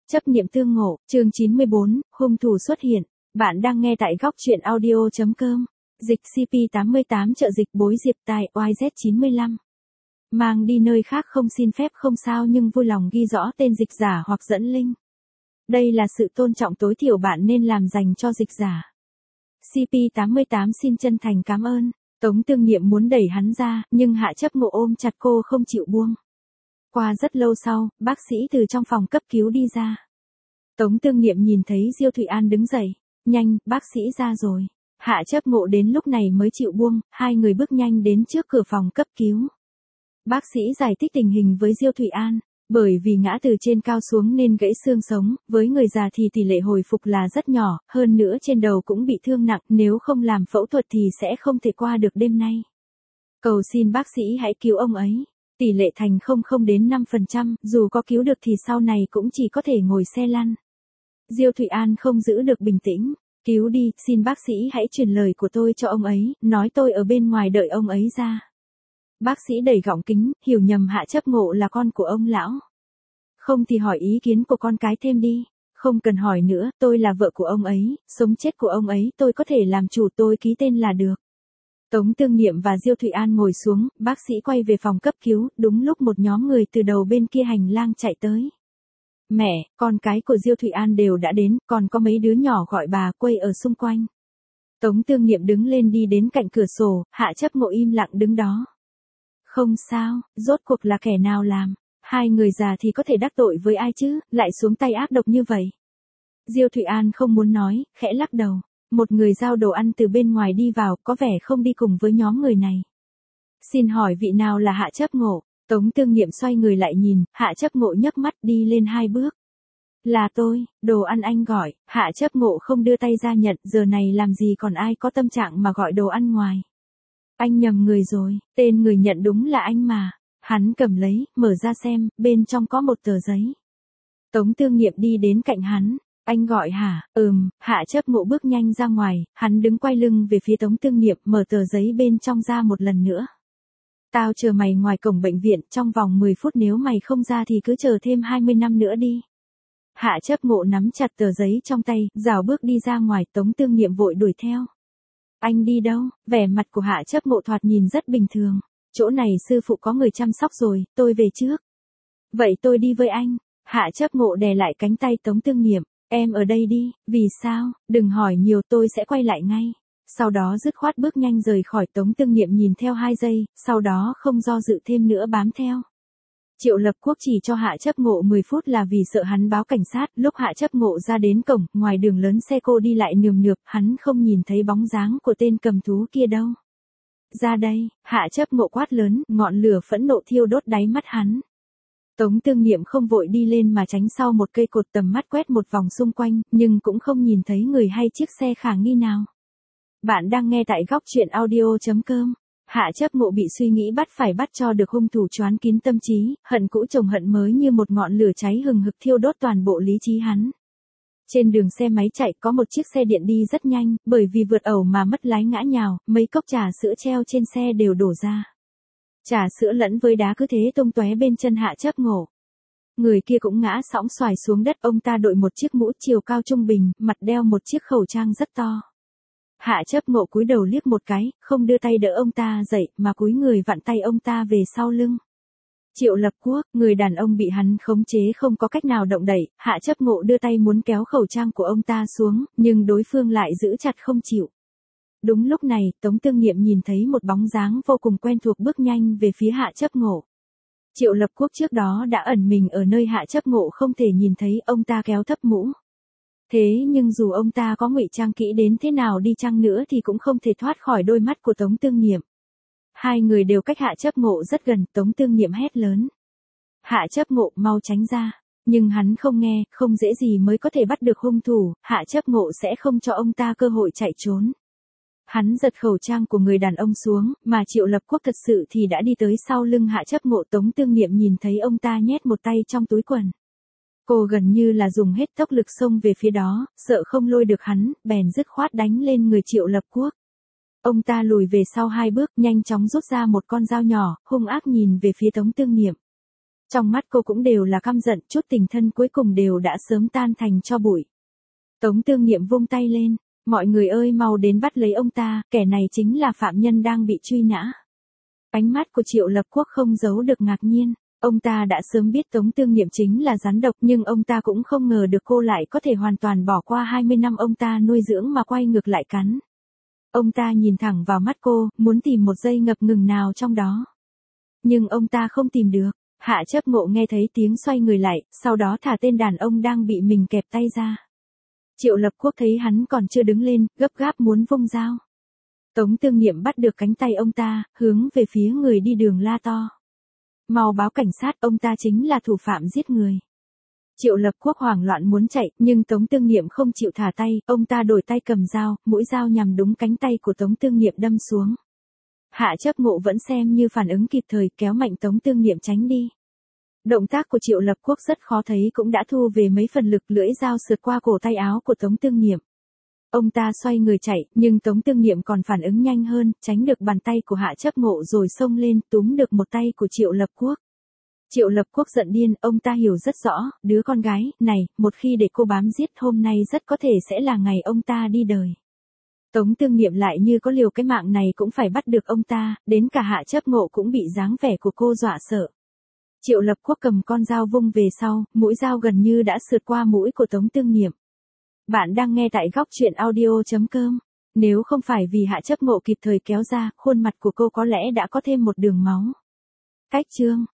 Chấp niệm tương ngộ, chương 94, hung thủ xuất hiện. Bạn đang nghe tại góc truyện audio.com. Dịch CP88 trợ dịch bối diệp tài YZ95. Mang đi nơi khác không xin phép không sao nhưng vui lòng ghi rõ tên dịch giả hoặc dẫn link. Đây là sự tôn trọng tối thiểu bạn nên làm dành cho dịch giả. CP88 xin chân thành cảm ơn. Tống Tương Niệm muốn đẩy hắn ra, nhưng Hạ Chấp Ngộ ôm chặt cô không chịu buông. Qua rất lâu sau, bác sĩ từ trong phòng cấp cứu đi ra. Tống Tương Niệm nhìn thấy Diêu Thụy An đứng dậy. Nhanh, bác sĩ ra rồi. Hạ Chấp Ngộ đến lúc này mới chịu buông, hai người bước nhanh đến trước cửa phòng cấp cứu. Bác sĩ giải thích tình hình với Diêu Thụy An. Bởi vì ngã từ trên cao xuống nên gãy xương sống, với người già thì tỷ lệ hồi phục là rất nhỏ, hơn nữa trên đầu cũng bị thương nặng, nếu không làm phẫu thuật thì sẽ không thể qua được đêm nay. Cầu xin bác sĩ hãy cứu ông ấy. Tỷ lệ thành 00 đến 5%, dù có cứu được thì sau này cũng chỉ có thể ngồi xe lăn. Diêu Thụy An không giữ được bình tĩnh. Cứu đi, xin bác sĩ hãy truyền lời của tôi cho ông ấy, nói tôi ở bên ngoài đợi ông ấy ra. Bác sĩ đẩy gọng kính, hiểu nhầm Hạ Chấp Ngộ là con của ông lão. Không thì hỏi ý kiến của con cái thêm đi. Không cần hỏi nữa, tôi là vợ của ông ấy, sống chết của ông ấy tôi có thể làm chủ, tôi ký tên là được. Tống Tương Niệm và Diêu Thụy An ngồi xuống, bác sĩ quay về phòng cấp cứu, đúng lúc một nhóm người từ đầu bên kia hành lang chạy tới. Mẹ, con cái của Diêu Thụy An đều đã đến, còn có mấy đứa nhỏ gọi bà quây ở xung quanh. Tống Tương Niệm đứng lên đi đến cạnh cửa sổ, Hạ Chấp Ngộ im lặng đứng đó. Không sao, rốt cuộc là kẻ nào làm, hai người già thì có thể đắc tội với ai chứ, lại xuống tay ác độc như vậy. Diêu Thụy An không muốn nói, khẽ lắc đầu. Một người giao đồ ăn từ bên ngoài đi vào, có vẻ không đi cùng với nhóm người này. Xin hỏi vị nào là Hạ Chấp Ngộ? Tống Tương Niệm xoay người lại nhìn, Hạ Chấp Ngộ nhấc mắt đi lên 2 bước. Là tôi, đồ ăn anh gọi. Hạ Chấp Ngộ không đưa tay ra nhận, giờ này làm gì còn ai có tâm trạng mà gọi đồ ăn ngoài. Anh nhầm người rồi, tên người nhận đúng là anh mà. Hắn cầm lấy, mở ra xem, bên trong có một tờ giấy. Tống Tương Niệm đi đến cạnh hắn. Anh gọi hả? Hạ Chấp Ngộ bước nhanh ra ngoài, hắn đứng quay lưng về phía Tống Tương Niệm, mở tờ giấy bên trong ra một lần nữa. Tao chờ mày ngoài cổng bệnh viện, trong vòng 10 phút nếu mày không ra thì cứ chờ thêm 20 năm nữa đi. Hạ Chấp Ngộ nắm chặt tờ giấy trong tay, rảo bước đi ra ngoài, Tống Tương Niệm vội đuổi theo. Anh đi đâu? Vẻ mặt của Hạ Chấp Ngộ thoạt nhìn rất bình thường. Chỗ này sư phụ có người chăm sóc rồi, tôi về trước. Vậy tôi đi với anh. Hạ Chấp Ngộ đè lại cánh tay Tống Tương Niệm. Em ở đây đi, vì sao, đừng hỏi nhiều tôi sẽ quay lại ngay. Sau đó dứt khoát bước nhanh rời khỏi. Tống Tương Niệm nhìn theo 2 giây, sau đó không do dự thêm nữa bám theo. Triệu Lập Quốc chỉ cho Hạ Chấp Ngộ 10 phút là vì sợ hắn báo cảnh sát. Lúc Hạ Chấp Ngộ ra đến cổng, ngoài đường lớn xe cô đi lại nườm nượp, hắn không nhìn thấy bóng dáng của tên cầm thú kia đâu. Ra đây, Hạ Chấp Ngộ quát lớn, ngọn lửa phẫn nộ thiêu đốt đáy mắt hắn. Tống Tương Niệm không vội đi lên mà tránh sau một cây cột, tầm mắt quét một vòng xung quanh, nhưng cũng không nhìn thấy người hay chiếc xe khả nghi nào. Bạn đang nghe tại góc truyện audio.com. Hạ Chấp Ngộ bị suy nghĩ phải bắt cho được hung thủ choán kín tâm trí, hận cũ chồng hận mới như một ngọn lửa cháy hừng hực thiêu đốt toàn bộ lý trí hắn. Trên đường xe máy chạy có một chiếc xe điện đi rất nhanh, bởi vì vượt ẩu mà mất lái ngã nhào, mấy cốc trà sữa treo trên xe đều đổ ra. Trà sữa lẫn với đá cứ thế tung tóe bên chân Hạ Chấp Ngộ. Người kia cũng ngã sõng xoài xuống đất, ông ta đội một chiếc mũ chiều cao trung bình, mặt đeo một chiếc khẩu trang rất to. Hạ Chấp Ngộ cúi đầu liếc một cái, không đưa tay đỡ ông ta dậy, mà cúi người vặn tay ông ta về sau lưng. Triệu Lập Quốc, người đàn ông bị hắn khống chế không có cách nào động đậy, Hạ Chấp Ngộ đưa tay muốn kéo khẩu trang của ông ta xuống, nhưng đối phương lại giữ chặt không chịu. Đúng lúc này, Tống Tương Niệm nhìn thấy một bóng dáng vô cùng quen thuộc bước nhanh về phía Hạ Chấp Ngộ. Triệu Lập Quốc trước đó đã ẩn mình ở nơi Hạ Chấp Ngộ không thể nhìn thấy, ông ta kéo thấp mũ. Thế nhưng dù ông ta có ngụy trang kỹ đến thế nào đi chăng nữa thì cũng không thể thoát khỏi đôi mắt của Tống Tương Niệm. Hai người đều cách Hạ Chấp Ngộ rất gần, Tống Tương Niệm hét lớn. Hạ Chấp Ngộ mau tránh ra. Nhưng hắn không nghe, không dễ gì mới có thể bắt được hung thủ, Hạ Chấp Ngộ sẽ không cho ông ta cơ hội chạy trốn. Hắn giật khẩu trang của người đàn ông xuống, mà Triệu Lập Quốc thật sự thì đã đi tới sau lưng Hạ Chấp Ngộ. Tống Tương Niệm nhìn thấy ông ta nhét một tay trong túi quần. Cô gần như là dùng hết tốc lực xông về phía đó, sợ không lôi được hắn, bèn dứt khoát đánh lên người Triệu Lập Quốc. Ông ta lùi về sau 2 bước, nhanh chóng rút ra một con dao nhỏ, hung ác nhìn về phía Tống Tương Niệm. Trong mắt cô cũng đều là căm giận, chút tình thân cuối cùng đều đã sớm tan thành tro bụi. Tống Tương Niệm vung tay lên, mọi người ơi mau đến bắt lấy ông ta, kẻ này chính là phạm nhân đang bị truy nã. Ánh mắt của Triệu Lập Quốc không giấu được ngạc nhiên, ông ta đã sớm biết Tống Tương Niệm chính là rắn độc nhưng ông ta cũng không ngờ được cô lại có thể hoàn toàn bỏ qua 20 năm ông ta nuôi dưỡng mà quay ngược lại cắn. Ông ta nhìn thẳng vào mắt cô, muốn tìm một giây ngập ngừng nào trong đó. Nhưng ông ta không tìm được. Hạ Chấp Ngộ nghe thấy tiếng xoay người lại, sau đó thả tên đàn ông đang bị mình kẹp tay ra. Triệu Lập Quốc thấy hắn còn chưa đứng lên, gấp gáp muốn vung dao. Tống Tương Niệm bắt được cánh tay ông ta, hướng về phía người đi đường la to. Mau báo cảnh sát, ông ta chính là thủ phạm giết người. Triệu Lập Quốc hoảng loạn muốn chạy, nhưng Tống Tương Niệm không chịu thả tay, ông ta đổi tay cầm dao, mũi dao nhằm đúng cánh tay của Tống Tương Niệm đâm xuống. Hạ Chấp Ngộ vẫn xem như phản ứng kịp thời, kéo mạnh Tống Tương Niệm tránh đi. Động tác của Triệu Lập Quốc rất khó thấy cũng đã thu về mấy phần lực, lưỡi dao sượt qua cổ tay áo của Tống Tương Niệm. Ông ta xoay người chạy, nhưng Tống Tương Niệm còn phản ứng nhanh hơn, tránh được bàn tay của Hạ Chấp Ngộ rồi xông lên, túm được một tay của Triệu Lập Quốc. Triệu Lập Quốc giận điên, ông ta hiểu rất rõ, đứa con gái này, một khi để cô bám giết hôm nay rất có thể sẽ là ngày ông ta đi đời. Tống Tương Niệm lại như có liều cái mạng này cũng phải bắt được ông ta, đến cả Hạ Chấp Ngộ cũng bị dáng vẻ của cô dọa sợ. Triệu Lập Quốc cầm con dao vung về sau, mũi dao gần như đã sượt qua mũi của Tống Tương Niệm. Bạn đang nghe tại góc truyện audio.com. Nếu không phải vì Hạ Chấp Ngộ kịp thời kéo ra, khuôn mặt của cô có lẽ đã có thêm một đường máu. Cách chương